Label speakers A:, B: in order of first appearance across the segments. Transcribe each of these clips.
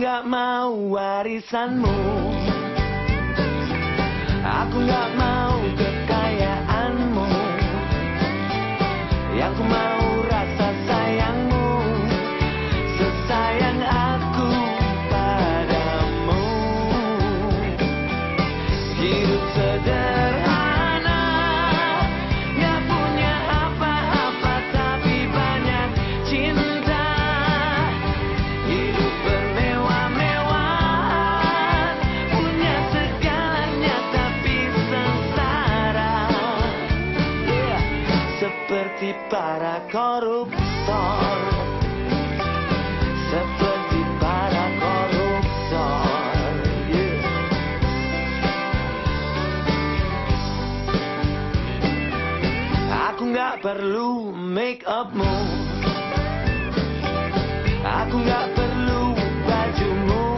A: nggak mau warisanmu, aku nggak mau kekayaanmu. Yang ku mau rasa sayangmu, sesayang aku padamu. Hidup sederhana, nggak punya apa-apa tapi banyak cinta. Hidup bermewah-mewahan, punya segalanya tapi sengsara. Yeah. Seperti para koruptor, seperti para koruptor. Yeah. Aku nggak perlu make upmu, aku nggak perlu bajumu.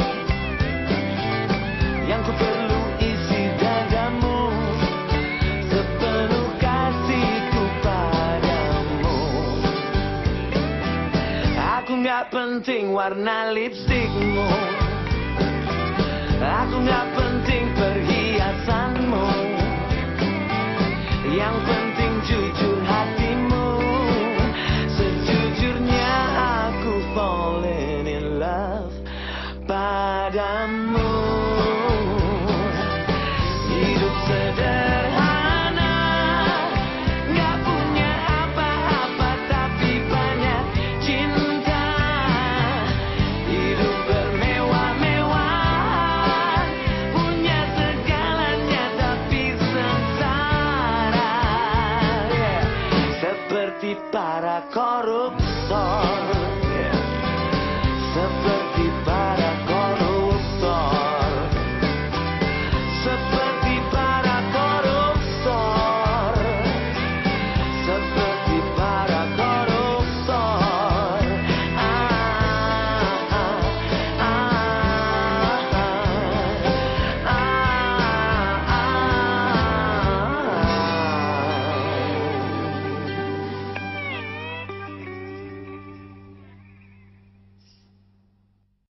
A: Yang ku perlu isi dadamu, sepenuh kasihku padamu. Aku nggak penting warna lipstikmu, aku nggak penting perhiasanmu. Yang penting jujur hatimu, sejujurnya aku falling in love padamu. Hidup sederhana, nggak punya apa-apa tapi banyak cinta. Hidup bermewah-mewahan, punya segalanya tapi sengsara. Yeah. Seperti para koruptor.